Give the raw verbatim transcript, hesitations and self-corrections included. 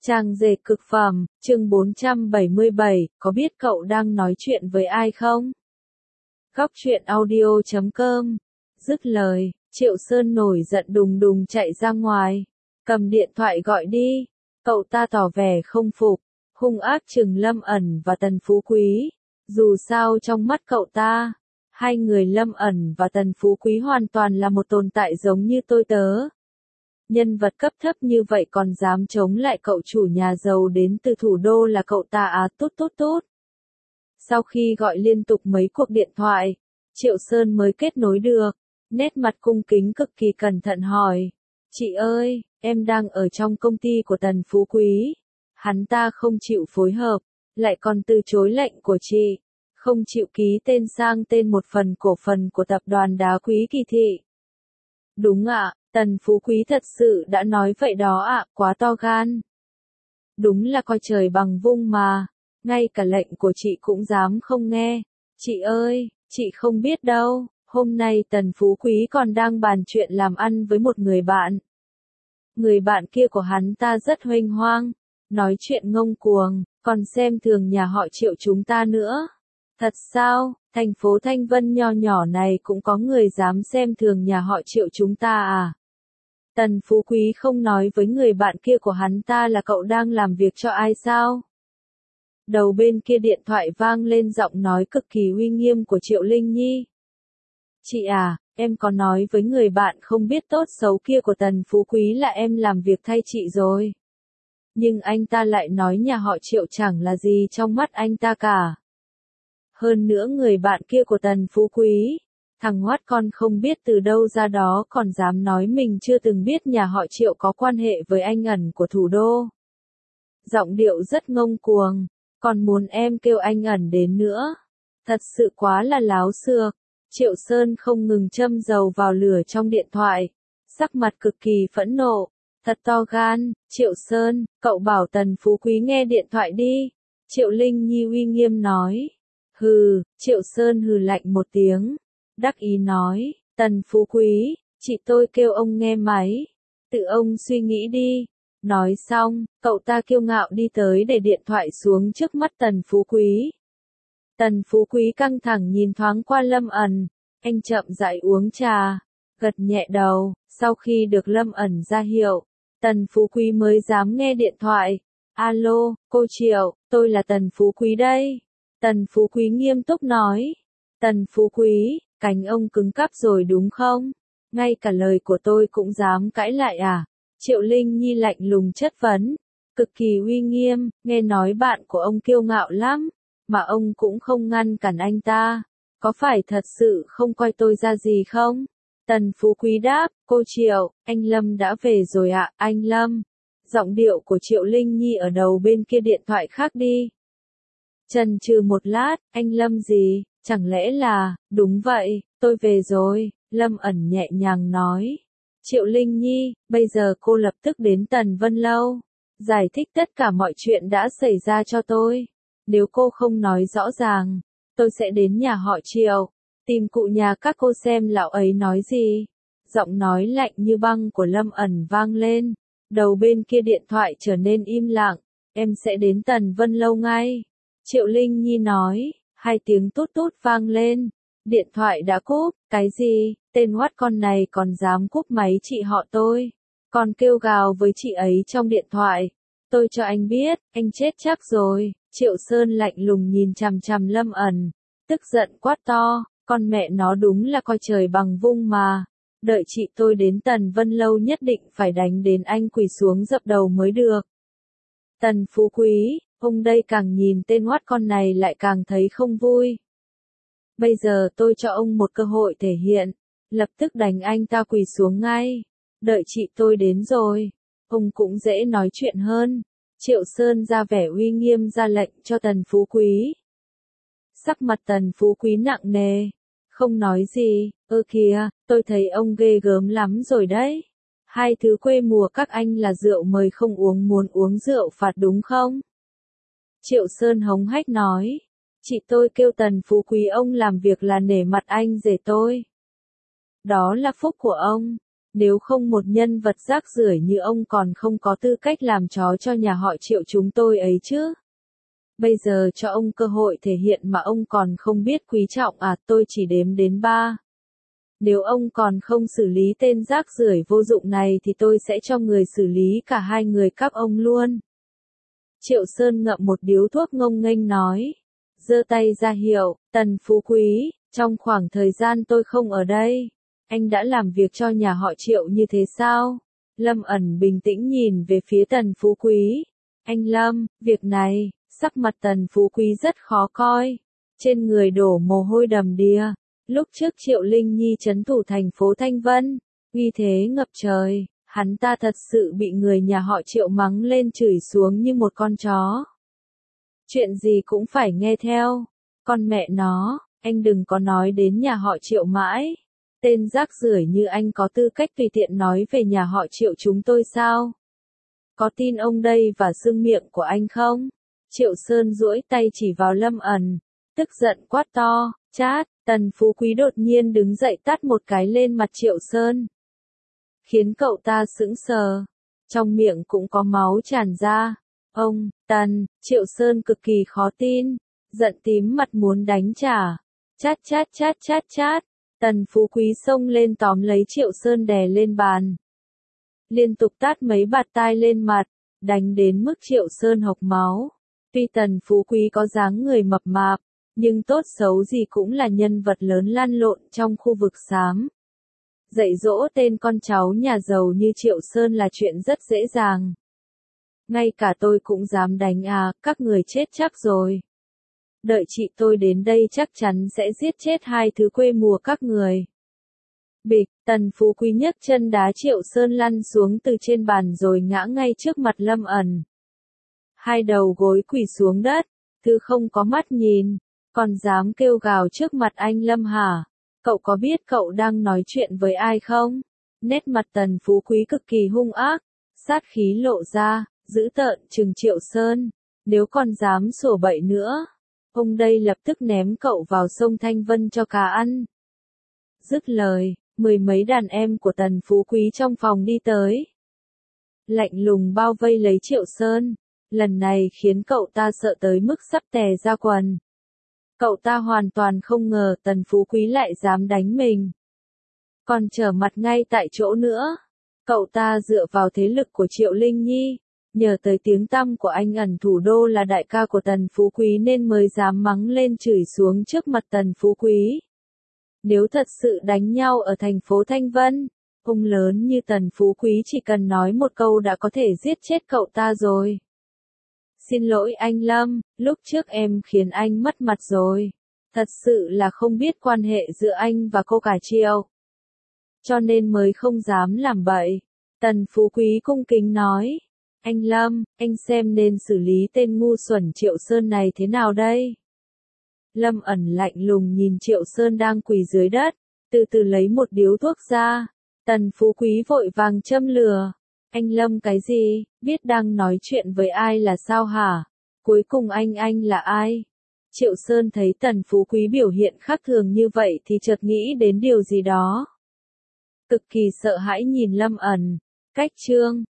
Trang dệt cực phẩm, chương bốn trăm bảy mươi bảy, có biết cậu đang nói chuyện với ai không? Góc truyện audio chấm com. Dứt lời, Triệu Sơn nổi giận đùng đùng chạy ra ngoài. Cầm điện thoại gọi đi. Cậu ta tỏ vẻ không phục, hung ác trừng Lâm Ẩn và Tần Phú Quý. Dù sao trong mắt cậu ta, hai người Lâm Ẩn và Tần Phú Quý hoàn toàn là một tồn tại giống như tôi tớ. Nhân vật cấp thấp như vậy còn dám chống lại cậu chủ nhà giàu đến từ thủ đô là cậu ta à, tốt tốt tốt. Sau khi gọi liên tục mấy cuộc điện thoại, Triệu Sơn mới kết nối được, nét mặt cung kính cực kỳ cẩn thận hỏi. Chị ơi, em đang ở trong công ty của Tần Phú Quý. Hắn ta không chịu phối hợp, lại còn từ chối lệnh của chị, không chịu ký tên sang tên một phần cổ phần của tập đoàn đá quý Kỳ Thị. Đúng ạ. Tần Phú Quý thật sự đã nói vậy đó ạ, à, quá to gan. Đúng là coi trời bằng vung mà, ngay cả lệnh của chị cũng dám không nghe. Chị ơi, chị không biết đâu, hôm nay Tần Phú Quý còn đang bàn chuyện làm ăn với một người bạn. Người bạn kia của hắn ta rất huênh hoang, nói chuyện ngông cuồng, còn xem thường nhà họ Triệu chúng ta nữa. Thật sao, thành phố Thanh Vân nho nhỏ này cũng có người dám xem thường nhà họ Triệu chúng ta à? Tần Phú Quý không nói với người bạn kia của hắn ta là cậu đang làm việc cho ai sao? Đầu bên kia điện thoại vang lên giọng nói cực kỳ uy nghiêm của Triệu Linh Nhi. Chị à, em có nói với người bạn không biết tốt xấu kia của Tần Phú Quý là em làm việc thay chị rồi. Nhưng anh ta lại nói nhà họ Triệu chẳng là gì trong mắt anh ta cả. Hơn nữa người bạn kia của Tần Phú Quý, thằng hoắt con không biết từ đâu ra đó còn dám nói mình chưa từng biết nhà họ Triệu có quan hệ với anh Ẩn của thủ đô. Giọng điệu rất ngông cuồng, còn muốn em kêu anh Ẩn đến nữa. Thật sự quá là láo xược. Triệu Sơn không ngừng châm dầu vào lửa trong điện thoại, sắc mặt cực kỳ phẫn nộ. Thật to gan, Triệu Sơn, cậu bảo Tần Phú Quý nghe điện thoại đi. Triệu Linh Nhi uy nghiêm nói. Hừ, Triệu Sơn hừ lạnh một tiếng. Đắc ý nói, Tần Phú Quý, chị tôi kêu ông nghe máy. Tự ông suy nghĩ đi. Nói xong, cậu ta kiêu ngạo đi tới để điện thoại xuống trước mắt Tần Phú Quý. Tần Phú Quý căng thẳng nhìn thoáng qua Lâm Ẩn. Anh chậm rãi uống trà, gật nhẹ đầu. Sau khi được Lâm Ẩn ra hiệu, Tần Phú Quý mới dám nghe điện thoại. Alo, cô Triệu, tôi là Tần Phú Quý đây. Tần Phú Quý nghiêm túc nói. Tần Phú Quý, cánh ông cứng cáp rồi đúng không? Ngay cả lời của tôi cũng dám cãi lại à? Triệu Linh Nhi lạnh lùng chất vấn, cực kỳ uy nghiêm, nghe nói bạn của ông kiêu ngạo lắm, mà ông cũng không ngăn cản anh ta. Có phải thật sự không coi tôi ra gì không? Tần Phú Quý đáp, cô Triệu, anh Lâm đã về rồi ạ, à, anh Lâm. Giọng điệu của Triệu Linh Nhi ở đầu bên kia điện thoại khác đi. Chần chừ một lát, anh Lâm gì? Chẳng lẽ là, đúng vậy, tôi về rồi, Lâm Ẩn nhẹ nhàng nói. Triệu Linh Nhi, bây giờ cô lập tức đến Tần Vân Lâu, giải thích tất cả mọi chuyện đã xảy ra cho tôi. Nếu cô không nói rõ ràng, tôi sẽ đến nhà họ Triệu, tìm cụ nhà các cô xem lão ấy nói gì. Giọng nói lạnh như băng của Lâm Ẩn vang lên, đầu bên kia điện thoại trở nên im lặng, em sẽ đến Tần Vân Lâu ngay. Triệu Linh Nhi nói. Hai tiếng tút tút vang lên, điện thoại đã cúp. Cái gì, tên hoắt con này còn dám cúp máy chị họ tôi, còn kêu gào với chị ấy trong điện thoại. Tôi cho anh biết, anh chết chắc rồi. Triệu Sơn lạnh lùng nhìn chằm chằm Lâm Ẩn, tức giận quát to, con mẹ nó đúng là coi trời bằng vung mà. Đợi chị tôi đến Tần Vân Lâu nhất định phải đánh đến anh quỳ xuống dập đầu mới được. Tần Phú Quý, ông đây càng nhìn tên hoắt con này lại càng thấy không vui. Bây giờ tôi cho ông một cơ hội thể hiện, lập tức đánh anh ta quỳ xuống ngay. Đợi chị tôi đến rồi, ông cũng dễ nói chuyện hơn. Triệu Sơn ra vẻ uy nghiêm ra lệnh cho Tần Phú Quý. Sắc mặt Tần Phú Quý nặng nề, không nói gì. Ơ kìa, tôi thấy ông ghê gớm lắm rồi đấy. Hai thứ quê mùa các anh là rượu mời không uống, muốn uống rượu phạt đúng không? Triệu Sơn hống hách nói. Chị tôi kêu Tần Phú Quý ông làm việc là nể mặt anh rể tôi. Đó là phúc của ông. Nếu không một nhân vật rác rưởi như ông còn không có tư cách làm chó cho nhà họ Triệu chúng tôi ấy chứ. Bây giờ cho ông cơ hội thể hiện mà ông còn không biết quý trọng à, tôi chỉ đếm đến ba. Nếu ông còn không xử lý tên rác rưởi vô dụng này thì tôi sẽ cho người xử lý cả hai người các ông luôn. Triệu Sơn ngậm một điếu thuốc ngông nghênh nói. Giơ tay ra hiệu, Tần Phú Quý, trong khoảng thời gian tôi không ở đây, anh đã làm việc cho nhà họ Triệu như thế sao? Lâm ẩn bình tĩnh nhìn về phía Tần Phú Quý. Anh Lâm, việc này, sắc mặt Tần Phú Quý rất khó coi. Trên người đổ mồ hôi đầm đìa. Lúc trước Triệu Linh Nhi trấn thủ thành phố Thanh Vân, uy thế ngập trời, hắn ta thật sự bị người nhà họ Triệu mắng lên chửi xuống như một con chó. Chuyện gì cũng phải nghe theo. Con mẹ nó, anh đừng có nói đến nhà họ Triệu mãi. Tên rác rưởi như anh có tư cách tùy tiện nói về nhà họ Triệu chúng tôi sao? Có tin ông đây và xương miệng của anh không? Triệu Sơn duỗi tay chỉ vào Lâm ẩn, tức giận quát to, chát. Tần Phú Quý đột nhiên đứng dậy tát một cái lên mặt Triệu Sơn, khiến cậu ta sững sờ, trong miệng cũng có máu tràn ra. Ông, Tần, Triệu Sơn cực kỳ khó tin, giận tím mặt muốn đánh trả. Chát chát chát chát chát, Tần Phú Quý xông lên tóm lấy Triệu Sơn đè lên bàn. Liên tục tát mấy bạt tai lên mặt, đánh đến mức Triệu Sơn hộc máu. Tuy Tần Phú Quý có dáng người mập mạp, nhưng tốt xấu gì cũng là nhân vật lớn lăn lộn trong khu vực xám. Dạy dỗ tên con cháu nhà giàu như Triệu Sơn là chuyện rất dễ dàng. Ngay cả tôi cũng dám đánh à, các người chết chắc rồi. Đợi chị tôi đến đây chắc chắn sẽ giết chết hai thứ quê mùa các người. Bịch, Tần Phú Quý nhấc chân đá Triệu Sơn lăn xuống từ trên bàn rồi ngã ngay trước mặt Lâm ẩn. Hai đầu gối quỳ xuống đất, thứ không có mắt nhìn, còn dám kêu gào trước mặt anh Lâm hả? Cậu có biết cậu đang nói chuyện với ai không? Nét mặt Tần Phú Quý cực kỳ hung ác, sát khí lộ ra, dữ tợn trừng Triệu Sơn. Nếu còn dám sủa bậy nữa, ông đây lập tức ném cậu vào sông Thanh Vân cho cá ăn. Dứt lời, mười mấy đàn em của Tần Phú Quý trong phòng đi tới. Lạnh lùng bao vây lấy Triệu Sơn, lần này khiến cậu ta sợ tới mức sắp tè ra quần. Cậu ta hoàn toàn không ngờ Tần Phú Quý lại dám đánh mình. Còn trở mặt ngay tại chỗ nữa. Cậu ta dựa vào thế lực của Triệu Linh Nhi, nhờ tới tiếng tăm của anh ẩn thủ đô là đại ca của Tần Phú Quý nên mới dám mắng lên chửi xuống trước mặt Tần Phú Quý. Nếu thật sự đánh nhau ở thành phố Thanh Vân, ông lớn như Tần Phú Quý chỉ cần nói một câu đã có thể giết chết cậu ta rồi. Xin lỗi anh Lâm, lúc trước em khiến anh mất mặt rồi. Thật sự là không biết quan hệ giữa anh và cô cả Triệu. Cho nên mới không dám làm bậy. Tần Phú Quý cung kính nói. Anh Lâm, anh xem nên xử lý tên ngu xuẩn Triệu Sơn này thế nào đây? Lâm ẩn lạnh lùng nhìn Triệu Sơn đang quỳ dưới đất, từ từ lấy một điếu thuốc ra. Tần Phú Quý vội vàng châm lửa. Anh Lâm cái gì, biết đang nói chuyện với ai là sao hả? Cuối cùng anh anh là ai? Triệu Sơn thấy Tần Phú Quý biểu hiện khác thường như vậy thì chợt nghĩ đến điều gì đó. Cực kỳ sợ hãi nhìn Lâm ẩn. Cách chương